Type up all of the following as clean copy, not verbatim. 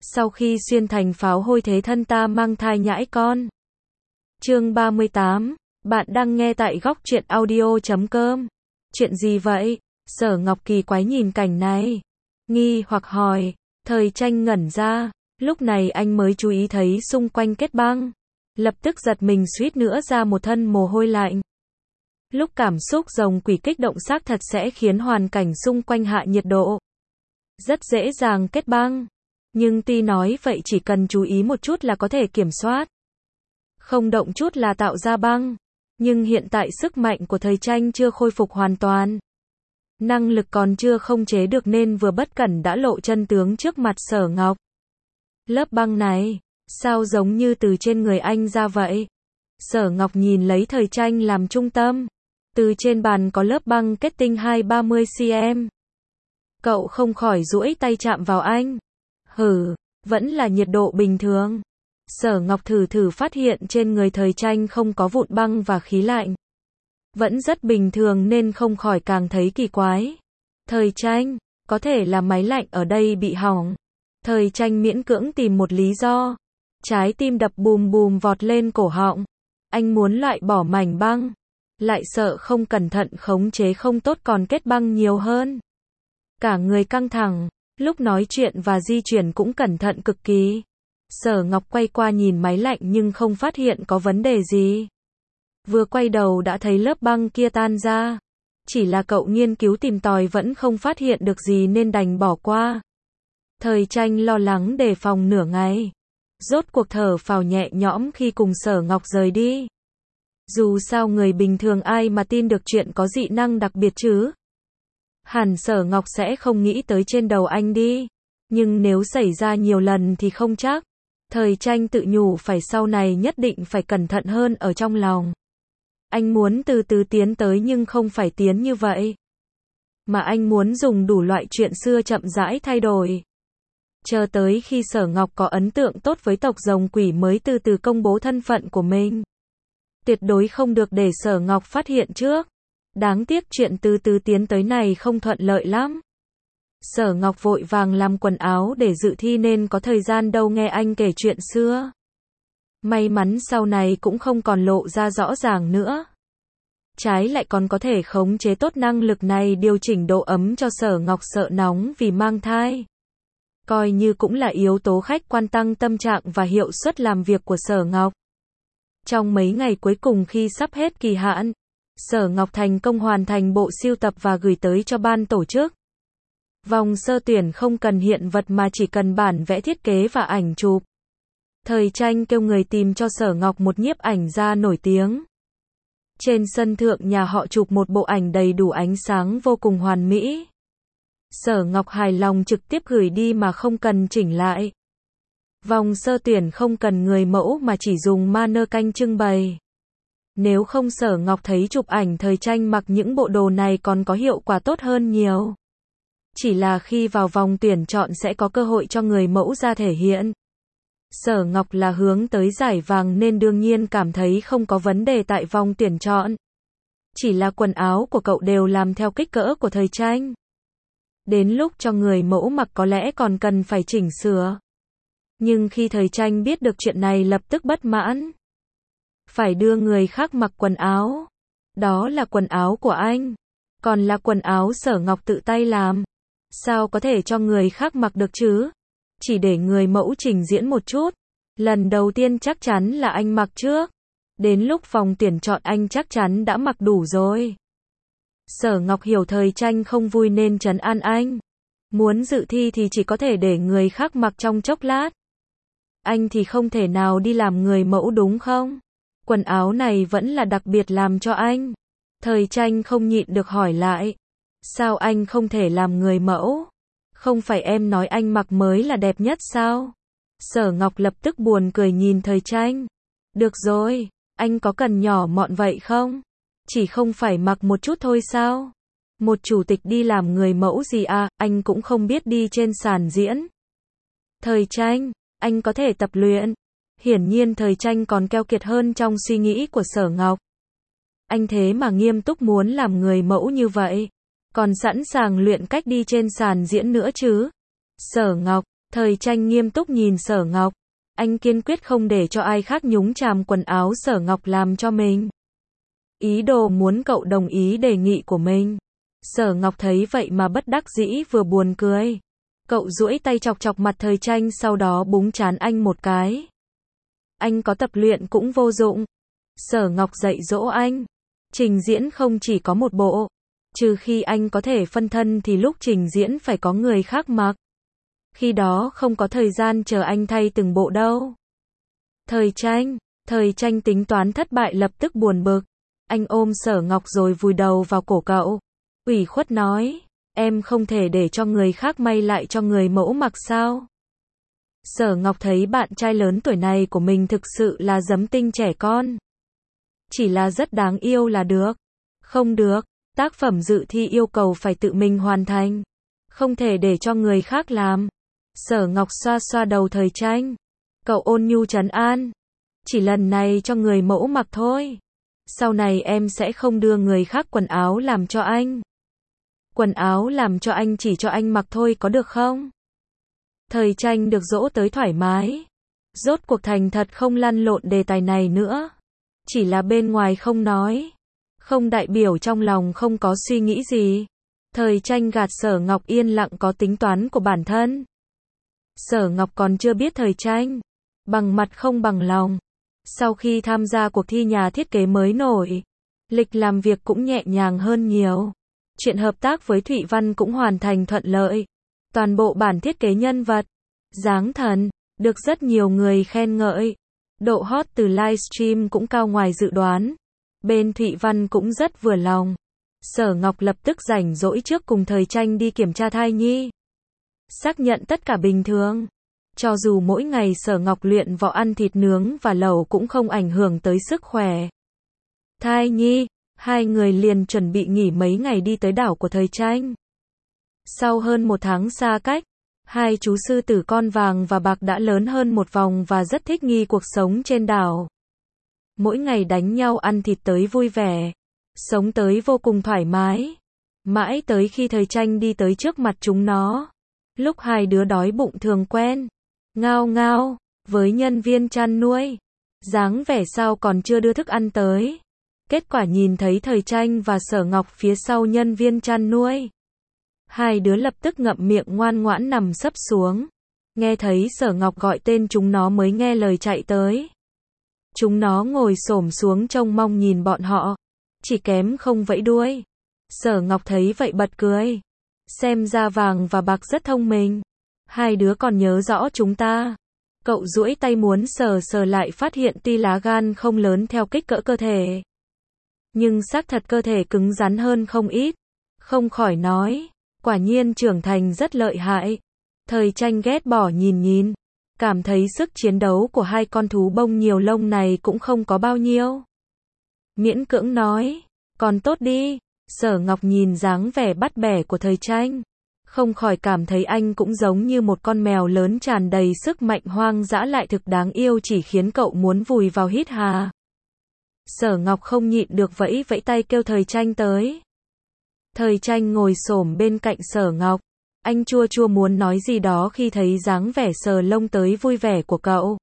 Sau khi xuyên thành pháo hôi thế thân ta mang thai nhãi con. Chương 38, bạn đang nghe tại góc truyện audio.com. Chuyện gì vậy? Sở Ngọc kỳ quái nhìn cảnh này, nghi hoặc hỏi. Thời Tranh ngẩn ra, lúc này anh mới chú ý thấy xung quanh kết băng, lập tức giật mình suýt nữa ra một thân mồ hôi lạnh. Lúc cảm xúc rồng quỷ kích động xác thật sẽ khiến hoàn cảnh xung quanh hạ nhiệt độ, rất dễ dàng kết băng. Nhưng tuy nói vậy chỉ cần chú ý một chút là có thể kiểm soát, không động chút là tạo ra băng. Nhưng hiện tại sức mạnh của Thời Tranh chưa khôi phục hoàn toàn, năng lực còn chưa khống chế được nên vừa bất cẩn đã lộ chân tướng trước mặt Sở Ngọc. Lớp băng này, sao giống như từ trên người anh ra vậy? Sở Ngọc nhìn lấy Thời Tranh làm trung tâm. Từ trên bàn có lớp băng kết tinh 20-30 cm. Cậu không khỏi duỗi tay chạm vào anh. Vẫn là nhiệt độ bình thường. Sở Ngọc thử phát hiện trên người Thời Tranh không có vụn băng và khí lạnh, vẫn rất bình thường nên không khỏi càng thấy kỳ quái. Thời Tranh, có thể là máy lạnh ở đây bị hỏng. Thời Tranh miễn cưỡng tìm một lý do. Trái tim đập bùm bùm vọt lên cổ họng. Anh muốn loại bỏ mảnh băng, lại sợ không cẩn thận khống chế không tốt còn kết băng nhiều hơn. Cả người căng thẳng, lúc nói chuyện và di chuyển cũng cẩn thận cực kỳ. Sở Ngọc quay qua nhìn máy lạnh nhưng không phát hiện có vấn đề gì. Vừa quay đầu đã thấy lớp băng kia tan ra. Chỉ là cậu nghiên cứu tìm tòi vẫn không phát hiện được gì nên đành bỏ qua. Thời Tranh lo lắng đề phòng nửa ngày, rốt cuộc thở phào nhẹ nhõm khi cùng Sở Ngọc rời đi. Dù sao người bình thường ai mà tin được chuyện có dị năng đặc biệt chứ? Hẳn Sở Ngọc sẽ không nghĩ tới trên đầu anh đi. Nhưng nếu xảy ra nhiều lần thì không chắc. Thời Tranh tự nhủ phải sau này nhất định phải cẩn thận hơn ở trong lòng. Anh muốn từ từ tiến tới nhưng không phải tiến như vậy, mà anh muốn dùng đủ loại chuyện xưa chậm rãi thay đổi. Chờ tới khi Sở Ngọc có ấn tượng tốt với tộc rồng quỷ mới từ từ công bố thân phận của mình. Tuyệt đối không được để Sở Ngọc phát hiện trước. Đáng tiếc chuyện từ từ tiến tới này không thuận lợi lắm. Sở Ngọc vội vàng làm quần áo để dự thi nên có thời gian đâu nghe anh kể chuyện xưa. May mắn sau này cũng không còn lộ ra rõ ràng nữa. Trái lại còn có thể khống chế tốt năng lực này điều chỉnh độ ấm cho Sở Ngọc sợ nóng vì mang thai. Coi như cũng là yếu tố khách quan tăng tâm trạng và hiệu suất làm việc của Sở Ngọc. Trong mấy ngày cuối cùng khi sắp hết kỳ hạn, Sở Ngọc thành công hoàn thành bộ sưu tập và gửi tới cho ban tổ chức. Vòng sơ tuyển không cần hiện vật mà chỉ cần bản vẽ thiết kế và ảnh chụp. Thời Tranh kêu người tìm cho Sở Ngọc một nhiếp ảnh gia nổi tiếng. Trên sân thượng nhà họ chụp một bộ ảnh đầy đủ ánh sáng vô cùng hoàn mỹ. Sở Ngọc hài lòng trực tiếp gửi đi mà không cần chỉnh lại. Vòng sơ tuyển không cần người mẫu mà chỉ dùng mannequin trưng bày. Nếu không Sở Ngọc thấy chụp ảnh Thời Tranh mặc những bộ đồ này còn có hiệu quả tốt hơn nhiều. Chỉ là khi vào vòng tuyển chọn sẽ có cơ hội cho người mẫu ra thể hiện. Sở Ngọc là hướng tới giải vàng nên đương nhiên cảm thấy không có vấn đề tại vòng tuyển chọn. Chỉ là quần áo của cậu đều làm theo kích cỡ của Thời Tranh. Đến lúc cho người mẫu mặc có lẽ còn cần phải chỉnh sửa. Nhưng khi Thời Tranh biết được chuyện này lập tức bất mãn. Phải đưa người khác mặc quần áo. Đó là quần áo của anh. Còn là quần áo Sở Ngọc tự tay làm. Sao có thể cho người khác mặc được chứ? Chỉ để người mẫu trình diễn một chút. Lần đầu tiên chắc chắn là anh mặc trước. Đến lúc vòng tuyển chọn anh chắc chắn đã mặc đủ rồi. Sở Ngọc hiểu Thời Tranh không vui nên trấn an anh. Muốn dự thi thì chỉ có thể để người khác mặc trong chốc lát. Anh thì không thể nào đi làm người mẫu đúng không? Quần áo này vẫn là đặc biệt làm cho anh. Thời Tranh không nhịn được hỏi lại. Sao anh không thể làm người mẫu? Không phải em nói anh mặc mới là đẹp nhất sao? Sở Ngọc lập tức buồn cười nhìn Thời Tranh. Được rồi, anh có cần nhỏ mọn vậy không? Chỉ không phải mặc một chút thôi sao? Một chủ tịch đi làm người mẫu gì à, anh cũng không biết đi trên sàn diễn. Thời Tranh, anh có thể tập luyện. Hiển nhiên Thời Tranh còn keo kiệt hơn trong suy nghĩ của Sở Ngọc. Anh thế mà nghiêm túc muốn làm người mẫu như vậy. Còn sẵn sàng luyện cách đi trên sàn diễn nữa chứ. Sở Ngọc, Thời Tranh nghiêm túc nhìn Sở Ngọc. Anh kiên quyết không để cho ai khác nhúng chàm quần áo Sở Ngọc làm cho mình. Ý đồ muốn cậu đồng ý đề nghị của mình. Sở Ngọc thấy vậy mà bất đắc dĩ vừa buồn cười. Cậu duỗi tay chọc chọc mặt Thời Tranh sau đó búng trán anh một cái. Anh có tập luyện cũng vô dụng. Sở Ngọc dạy dỗ anh. Trình diễn không chỉ có một bộ. Trừ khi anh có thể phân thân thì lúc trình diễn phải có người khác mặc. Khi đó không có thời gian chờ anh thay từng bộ đâu. Thời Tranh tính toán thất bại lập tức buồn bực. Anh ôm Sở Ngọc rồi vùi đầu vào cổ cậu. Ủy khuất nói, em không thể để cho người khác may lại cho người mẫu mặc sao? Sở Ngọc thấy bạn trai lớn tuổi này của mình thực sự là giấm tinh trẻ con. Chỉ là rất đáng yêu là được. Không được, tác phẩm dự thi yêu cầu phải tự mình hoàn thành. Không thể để cho người khác làm. Sở Ngọc xoa xoa đầu Thời Tranh. Cậu ôn nhu trấn an. Chỉ lần này cho người mẫu mặc thôi. Sau này em sẽ không đưa người khác quần áo làm cho anh. Quần áo làm cho anh chỉ cho anh mặc thôi có được không? Thời Tranh được dỗ tới thoải mái. Rốt cuộc thành thật không lăn lộn đề tài này nữa. Chỉ là bên ngoài không nói. Không đại biểu trong lòng không có suy nghĩ gì. Thời Tranh gạt Sở Ngọc yên lặng có tính toán của bản thân. Sở Ngọc còn chưa biết Thời Tranh. Bằng mặt không bằng lòng. Sau khi tham gia cuộc thi nhà thiết kế mới nổi, lịch làm việc cũng nhẹ nhàng hơn nhiều. Chuyện hợp tác với Thụy Văn cũng hoàn thành thuận lợi. Toàn bộ bản thiết kế nhân vật, dáng thần, được rất nhiều người khen ngợi. Độ hot từ livestream cũng cao ngoài dự đoán. Bên Thụy Văn cũng rất vừa lòng. Sở Ngọc lập tức rảnh rỗi trước cùng Thời Tranh đi kiểm tra thai nhi. Xác nhận tất cả bình thường. Cho dù mỗi ngày Sở Ngọc luyện võ ăn thịt nướng và lẩu cũng không ảnh hưởng tới sức khỏe. Thai nhi, hai người liền chuẩn bị nghỉ mấy ngày đi tới đảo của Thời Tranh. Sau hơn 1 tháng xa cách, hai chú sư tử con vàng và bạc đã lớn hơn một vòng và rất thích nghi cuộc sống trên đảo. Mỗi ngày đánh nhau ăn thịt tới vui vẻ, sống tới vô cùng thoải mái. Mãi tới khi Thời Tranh đi tới trước mặt chúng nó. Lúc hai đứa đói bụng thường quen. Ngao ngao, với nhân viên chăn nuôi. Dáng vẻ sao còn chưa đưa thức ăn tới. Kết quả nhìn thấy Thời Tranh và Sở Ngọc phía sau nhân viên chăn nuôi. Hai đứa lập tức ngậm miệng ngoan ngoãn nằm sấp xuống. Nghe thấy Sở Ngọc gọi tên chúng nó mới nghe lời chạy tới. Chúng nó ngồi xổm xuống trông mong nhìn bọn họ. Chỉ kém không vẫy đuôi. Sở Ngọc thấy vậy bật cười. Xem ra vàng và bạc rất thông minh. Hai đứa còn nhớ rõ chúng ta. Cậu duỗi tay muốn sờ sờ lại phát hiện tuy lá gan không lớn theo kích cỡ cơ thể. Nhưng xác thật cơ thể cứng rắn hơn không ít. Không khỏi nói. Quả nhiên trưởng thành rất lợi hại. Thời Tranh ghét bỏ nhìn. Cảm thấy sức chiến đấu của hai con thú bông nhiều lông này cũng không có bao nhiêu. Miễn cưỡng nói. Còn tốt đi. Sở Ngọc nhìn dáng vẻ bắt bẻ của Thời Tranh. Không khỏi cảm thấy anh cũng giống như một con mèo lớn tràn đầy sức mạnh hoang dã lại thực đáng yêu chỉ khiến cậu muốn vùi vào hít hà. Sở Ngọc không nhịn được vẫy vẫy tay kêu Thời Tranh tới. Thời Tranh ngồi xổm bên cạnh Sở Ngọc. Anh chua chua muốn nói gì đó khi thấy dáng vẻ sờ lông tới vui vẻ của cậu.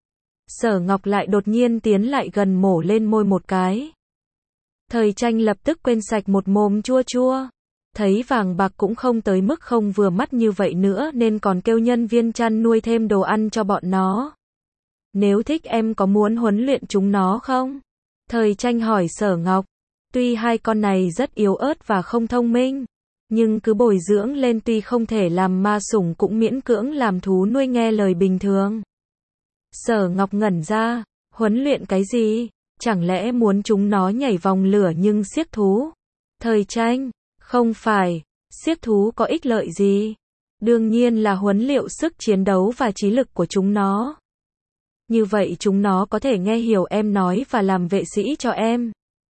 Sở Ngọc lại đột nhiên tiến lại gần mổ lên môi một cái. Thời Tranh lập tức quên sạch một mồm chua chua. Thấy vàng bạc cũng không tới mức không vừa mắt như vậy nữa nên còn kêu nhân viên chăn nuôi thêm đồ ăn cho bọn nó. Nếu thích em có muốn huấn luyện chúng nó không? Thời Tranh hỏi Sở Ngọc. Tuy hai con này rất yếu ớt và không thông minh, nhưng cứ bồi dưỡng lên tuy không thể làm ma sủng cũng miễn cưỡng làm thú nuôi nghe lời bình thường. Sở Ngọc ngẩn ra, huấn luyện cái gì? Chẳng lẽ muốn chúng nó nhảy vòng lửa nhưng siếc thú? Thời Tranh, không phải, siếc thú có ích lợi gì? Đương nhiên là huấn luyện sức chiến đấu và trí lực của chúng nó. Như vậy chúng nó có thể nghe hiểu em nói và làm vệ sĩ cho em.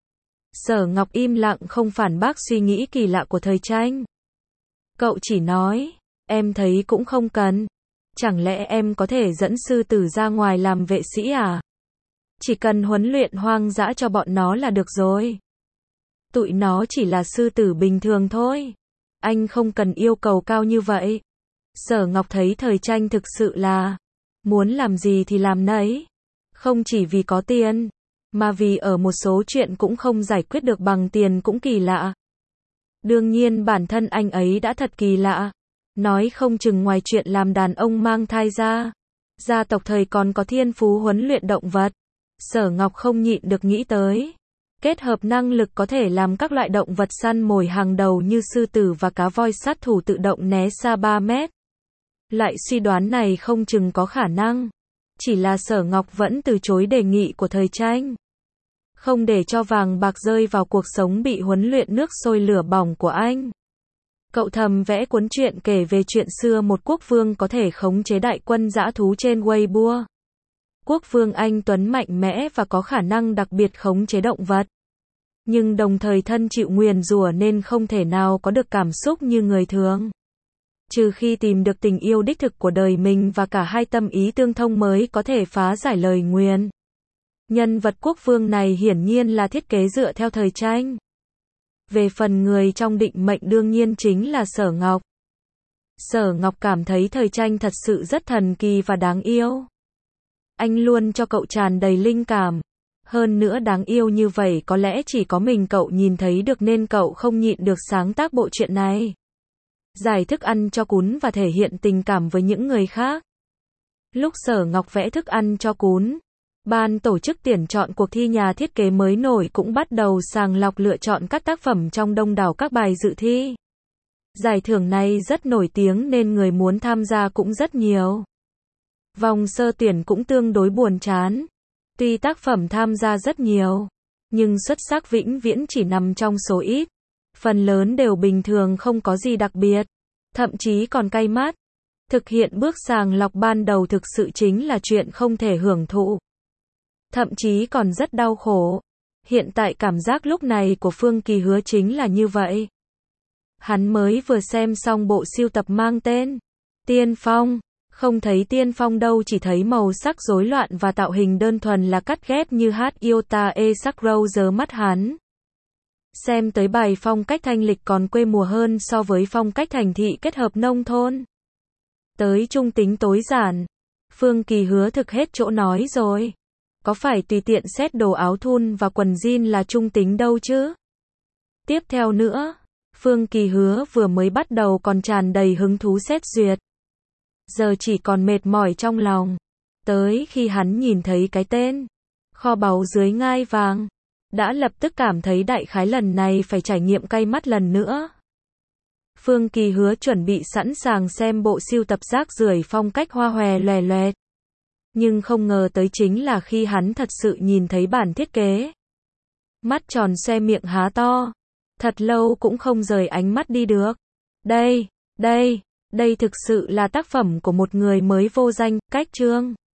Sở Ngọc im lặng không phản bác suy nghĩ kỳ lạ của Thời Tranh. Cậu chỉ nói, em thấy cũng không cần. Chẳng lẽ em có thể dẫn sư tử ra ngoài làm vệ sĩ à? Chỉ cần huấn luyện hoang dã cho bọn nó là được rồi. Tụi nó chỉ là sư tử bình thường thôi. Anh không cần yêu cầu cao như vậy. Sở Ngọc thấy thời tranh thực sự là muốn làm gì thì làm nấy. Không chỉ vì có tiền, mà vì ở một số chuyện cũng không giải quyết được bằng tiền cũng kỳ lạ. Đương nhiên bản thân anh ấy đã thật kỳ lạ. Nói không chừng ngoài chuyện làm đàn ông mang thai ra, gia tộc thời còn có thiên phú huấn luyện động vật. Sở Ngọc không nhịn được nghĩ tới. Kết hợp năng lực có thể làm các loại động vật săn mồi hàng đầu như sư tử và cá voi sát thủ tự động né xa 3 mét. Loại suy đoán này không chừng có khả năng. Chỉ là Sở Ngọc vẫn từ chối đề nghị của thời tranh. Không để cho vàng bạc rơi vào cuộc sống bị huấn luyện nước sôi lửa bỏng của anh. Cậu thầm vẽ cuốn truyện kể về chuyện xưa một quốc vương có thể khống chế đại quân dã thú trên Weibo. Quốc vương anh tuấn mạnh mẽ và có khả năng đặc biệt khống chế động vật. Nhưng đồng thời thân chịu nguyền rủa nên không thể nào có được cảm xúc như người thường. Trừ khi tìm được tình yêu đích thực của đời mình và cả hai tâm ý tương thông mới có thể phá giải lời nguyền. Nhân vật quốc vương này hiển nhiên là thiết kế dựa theo thời tranh. Về phần người trong định mệnh đương nhiên chính là Sở Ngọc. Sở Ngọc cảm thấy thời tranh thật sự rất thần kỳ và đáng yêu. Anh luôn cho cậu tràn đầy linh cảm. Hơn nữa đáng yêu như vậy có lẽ chỉ có mình cậu nhìn thấy được nên cậu không nhịn được sáng tác bộ truyện này. Giải thức ăn cho cún và thể hiện tình cảm với những người khác. Lúc Sở Ngọc vẽ thức ăn cho cún, ban tổ chức tuyển chọn cuộc thi nhà thiết kế mới nổi cũng bắt đầu sàng lọc lựa chọn các tác phẩm trong đông đảo các bài dự thi. Giải thưởng này rất nổi tiếng nên người muốn tham gia cũng rất nhiều. Vòng sơ tuyển cũng tương đối buồn chán. Tuy tác phẩm tham gia rất nhiều, nhưng xuất sắc vĩnh viễn chỉ nằm trong số ít. Phần lớn đều bình thường không có gì đặc biệt, thậm chí còn cay mắt. Thực hiện bước sàng lọc ban đầu thực sự chính là chuyện không thể hưởng thụ. Thậm chí còn rất đau khổ. Hiện tại cảm giác lúc này của Phương Kỳ Hứa chính là như vậy. Hắn mới vừa xem xong bộ sưu tập mang tên Tiên Phong. Không thấy tiên phong đâu, chỉ thấy màu sắc rối loạn và tạo hình đơn thuần là cắt ghép như hát iota e sắc râu giờ mắt hắn. Xem tới bài phong cách thanh lịch còn quê mùa hơn so với phong cách thành thị kết hợp nông thôn. Tới trung tính tối giản. Phương Kỳ Hứa thực hết chỗ nói rồi. Có phải tùy tiện xét đồ áo thun và quần jean là trung tính đâu chứ? Tiếp theo nữa, Phương Kỳ Hứa vừa mới bắt đầu còn tràn đầy hứng thú xét duyệt. Giờ chỉ còn mệt mỏi trong lòng. Tới khi hắn nhìn thấy cái tên kho báu dưới ngai vàng, đã lập tức cảm thấy đại khái lần này phải trải nghiệm cay mắt lần nữa. Phương Kỳ Hứa chuẩn bị sẵn sàng xem bộ sưu tập rác rưởi phong cách hoa hòe loè loẹt. Nhưng không ngờ tới chính là khi hắn thật sự nhìn thấy bản thiết kế. Mắt tròn xoe miệng há to. Thật lâu cũng không rời ánh mắt đi được. Đây thực sự là tác phẩm của một người mới vô danh, cách chương.